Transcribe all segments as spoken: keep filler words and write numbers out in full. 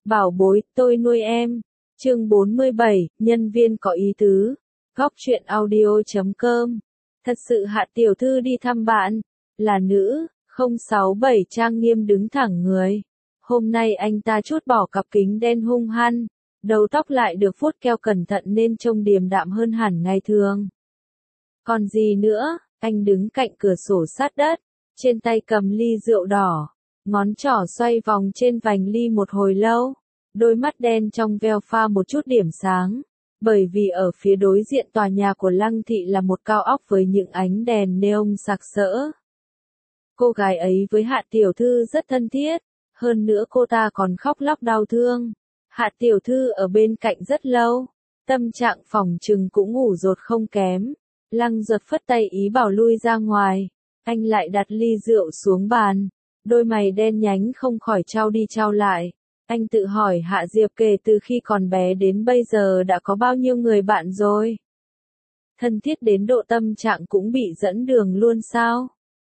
Bảo bối, tôi nuôi em. Chương bốn mươi bảy, nhân viên có ý tứ. Góc truyện audio chấm com. Thật sự Hạ tiểu thư đi thăm bạn. Là nữ, không sáu bảy trang nghiêm đứng thẳng người. Hôm nay anh ta trút bỏ cặp kính đen hung hăng. Đầu tóc lại được vuốt keo cẩn thận nên trông điềm đạm hơn hẳn ngày thường. Còn gì nữa, anh đứng cạnh cửa sổ sát đất. Trên tay cầm ly rượu đỏ. Ngón trỏ xoay vòng trên vành ly một hồi lâu. Đôi mắt đen trong veo pha một chút điểm sáng. Bởi vì ở phía đối diện tòa nhà của Lăng Thị là một cao ốc với những ánh đèn neon sặc sỡ. Cô gái ấy với Hạ tiểu thư rất thân thiết. Hơn nữa cô ta còn khóc lóc đau thương. Hạ tiểu thư ở bên cạnh rất lâu. Tâm trạng phòng trừng cũng ngủ dột không kém. Lăng Duật phất tay ý bảo lui ra ngoài. Anh lại đặt ly rượu xuống bàn. Đôi mày đen nhánh không khỏi trao đi trao lại. Anh tự hỏi Hạ Diệp kể từ khi còn bé đến bây giờ đã có bao nhiêu người bạn rồi? Thân thiết đến độ tâm trạng cũng bị dẫn đường luôn sao?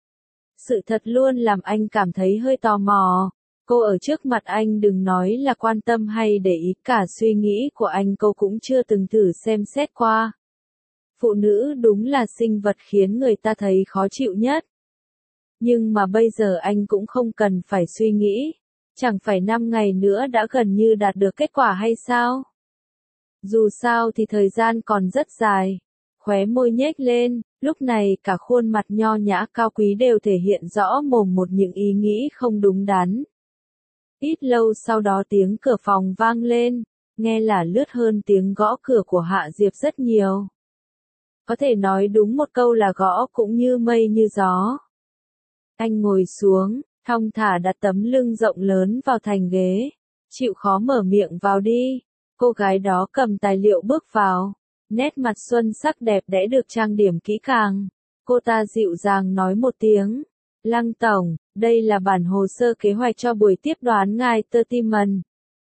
Sự thật luôn làm anh cảm thấy hơi tò mò. Cô ở trước mặt anh đừng nói là quan tâm hay để ý, cả suy nghĩ của anh cô cũng chưa từng thử xem xét qua. Phụ nữ đúng là sinh vật khiến người ta thấy khó chịu nhất. Nhưng mà bây giờ anh cũng không cần phải suy nghĩ. Chẳng phải năm ngày nữa đã gần như đạt được kết quả hay sao? Dù sao thì thời gian còn rất dài. Khóe môi nhếch lên, lúc này cả khuôn mặt nho nhã cao quý đều thể hiện rõ mồm một những ý nghĩ không đúng đắn. Ít lâu sau đó tiếng cửa phòng vang lên, nghe là lướt hơn tiếng gõ cửa của Hạ Diệp rất nhiều. Có thể nói đúng một câu là gõ cũng như mây như gió. Anh ngồi xuống, thong thả đặt tấm lưng rộng lớn vào thành ghế. Chịu khó mở miệng vào đi. Cô gái đó cầm tài liệu bước vào. Nét mặt xuân sắc đẹp đẽ được trang điểm kỹ càng. Cô ta dịu dàng nói một tiếng. Lăng tổng, đây là bản hồ sơ kế hoạch cho buổi tiếp đoán ngài Tertiman.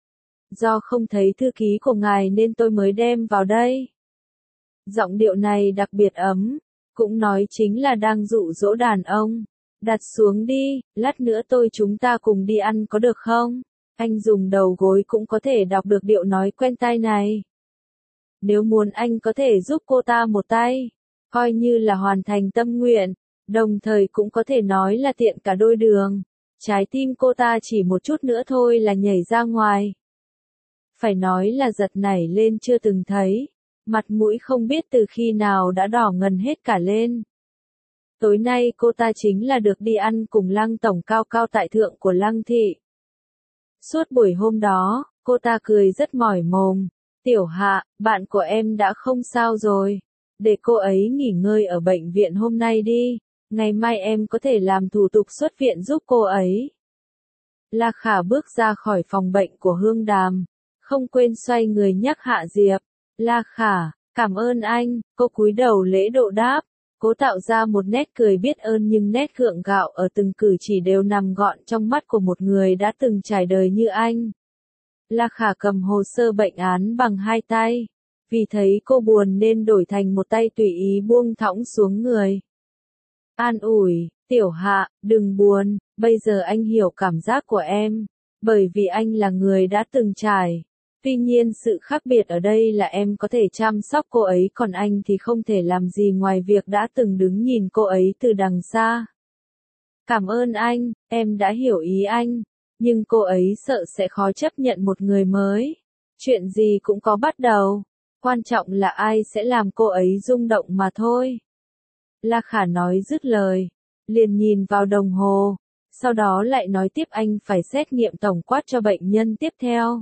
Do không thấy thư ký của ngài nên tôi mới đem vào đây. Giọng điệu này đặc biệt ấm. Cũng nói chính là đang dụ dỗ đàn ông. Đặt xuống đi, lát nữa tôi chúng ta cùng đi ăn có được không? Anh dùng đầu gối cũng có thể đọc được điệu nói quen tai này. Nếu muốn anh có thể giúp cô ta một tay, coi như là hoàn thành tâm nguyện, đồng thời cũng có thể nói là tiện cả đôi đường. Trái tim cô ta chỉ một chút nữa thôi là nhảy ra ngoài. Phải nói là giật nảy lên chưa từng thấy, mặt mũi không biết từ khi nào đã đỏ ngần hết cả lên. Tối nay cô ta chính là được đi ăn cùng Lăng tổng cao cao tại thượng của Lăng Thị. Suốt buổi hôm đó, cô ta cười rất mỏi mồm. Tiểu Hạ, bạn của em đã không sao rồi. Để cô ấy nghỉ ngơi ở bệnh viện hôm nay đi. Ngày mai em có thể làm thủ tục xuất viện giúp cô ấy. La Khả bước ra khỏi phòng bệnh của Hương Đàm. Không quên xoay người nhắc Hạ Diệp. La Khả, cảm ơn anh, cô cúi đầu lễ độ đáp. Cố tạo ra một nét cười biết ơn nhưng nét gượng gạo ở từng cử chỉ đều nằm gọn trong mắt của một người đã từng trải đời như anh. La Khả cầm hồ sơ bệnh án bằng hai tay. Vì thấy cô buồn nên đổi thành một tay tùy ý buông thõng xuống người. An ủi, Tiểu Hạ, đừng buồn, bây giờ anh hiểu cảm giác của em. Bởi vì anh là người đã từng trải. Tuy nhiên sự khác biệt ở đây là em có thể chăm sóc cô ấy còn anh thì không thể làm gì ngoài việc đã từng đứng nhìn cô ấy từ đằng xa. Cảm ơn anh, em đã hiểu ý anh. Nhưng cô ấy sợ sẽ khó chấp nhận một người mới. Chuyện gì cũng có bắt đầu. Quan trọng là ai sẽ làm cô ấy rung động mà thôi. La Khả nói dứt lời. Liền nhìn vào đồng hồ. Sau đó lại nói tiếp anh phải xét nghiệm tổng quát cho bệnh nhân tiếp theo.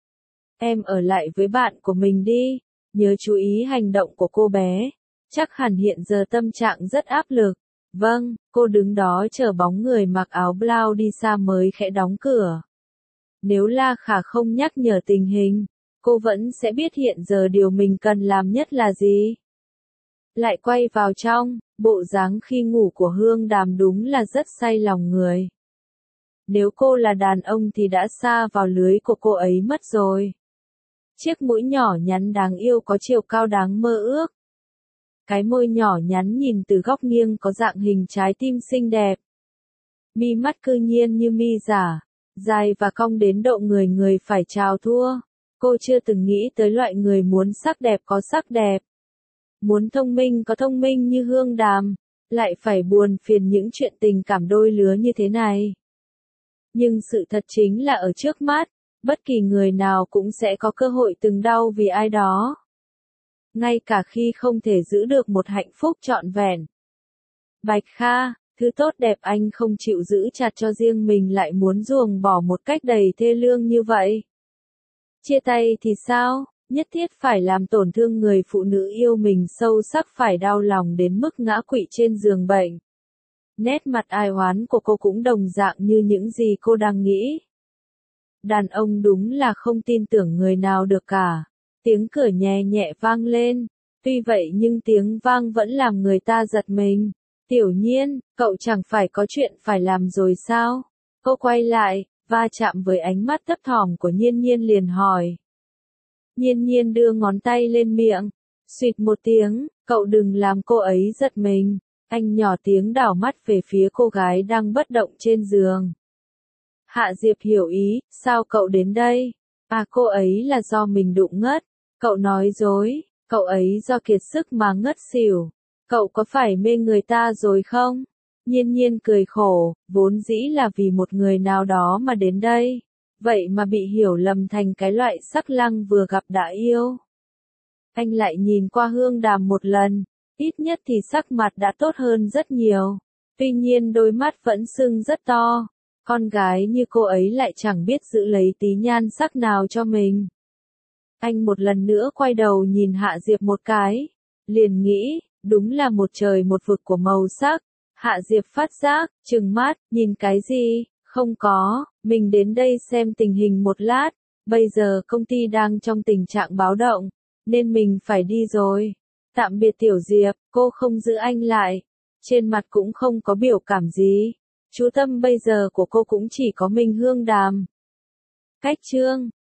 Em ở lại với bạn của mình đi. Nhớ chú ý hành động của cô bé. Chắc hẳn hiện giờ tâm trạng rất áp lực. Vâng, cô đứng đó chờ bóng người mặc áo blau đi xa mới khẽ đóng cửa. Nếu La Khả không nhắc nhở tình hình, cô vẫn sẽ biết hiện giờ điều mình cần làm nhất là gì. Lại quay vào trong, bộ dáng khi ngủ của Hương Đàm đúng là rất say lòng người. Nếu cô là đàn ông thì đã sa vào lưới của cô ấy mất rồi. Chiếc mũi nhỏ nhắn đáng yêu có chiều cao đáng mơ ước. Cái môi nhỏ nhắn nhìn từ góc nghiêng có dạng hình trái tim xinh đẹp. Mi mắt cư nhiên như mi giả, dài và cong đến độ người người phải chào thua. Cô chưa từng nghĩ tới loại người muốn sắc đẹp có sắc đẹp, muốn thông minh có thông minh như Hương Đàm, lại phải buồn phiền những chuyện tình cảm đôi lứa như thế này. Nhưng sự thật chính là ở trước mắt, bất kỳ người nào cũng sẽ có cơ hội từng đau vì ai đó. Ngay cả khi không thể giữ được một hạnh phúc trọn vẹn. Bạch Kha, thứ tốt đẹp anh không chịu giữ chặt cho riêng mình lại muốn ruồng bỏ một cách đầy thê lương như vậy. Chia tay thì sao, nhất thiết phải làm tổn thương người phụ nữ yêu mình sâu sắc phải đau lòng đến mức ngã quỵ trên giường bệnh. Nét mặt ai oán của cô cũng đồng dạng như những gì cô đang nghĩ. Đàn ông đúng là không tin tưởng người nào được cả. Tiếng cửa nhẹ nhẹ vang lên, tuy vậy nhưng tiếng vang vẫn làm người ta giật mình. Tiểu Nhiên, cậu chẳng phải có chuyện phải làm rồi sao? Cô quay lại, va chạm với ánh mắt thấp thỏm của Nhiên Nhiên liền hỏi. Nhiên Nhiên đưa ngón tay lên miệng, suýt một tiếng, cậu đừng làm cô ấy giật mình. Anh nhỏ tiếng đảo mắt về phía cô gái đang bất động trên giường. Hạ Diệp hiểu ý, sao cậu đến đây? À cô ấy là do mình đụng ngất. Cậu nói dối, cậu ấy do kiệt sức mà ngất xỉu. Cậu có phải mê người ta rồi không? Nhiên Nhiên cười khổ, vốn dĩ là vì một người nào đó mà đến đây. Vậy mà bị hiểu lầm thành cái loại sắc lăng vừa gặp đã yêu. Anh lại nhìn qua Hương Đàm một lần, ít nhất thì sắc mặt đã tốt hơn rất nhiều. Tuy nhiên đôi mắt vẫn sưng rất to. Con gái như cô ấy lại chẳng biết giữ lấy tí nhan sắc nào cho mình. Anh một lần nữa quay đầu nhìn Hạ Diệp một cái. Liền nghĩ, đúng là một trời một vực của màu sắc. Hạ Diệp phát giác, trừng mắt, nhìn cái gì, không có, mình đến đây xem tình hình một lát. Bây giờ công ty đang trong tình trạng báo động, nên mình phải đi rồi. Tạm biệt Tiểu Diệp, cô không giữ anh lại. Trên mặt cũng không có biểu cảm gì. Chú tâm bây giờ của cô cũng chỉ có mình Hương Đàm. Cách chương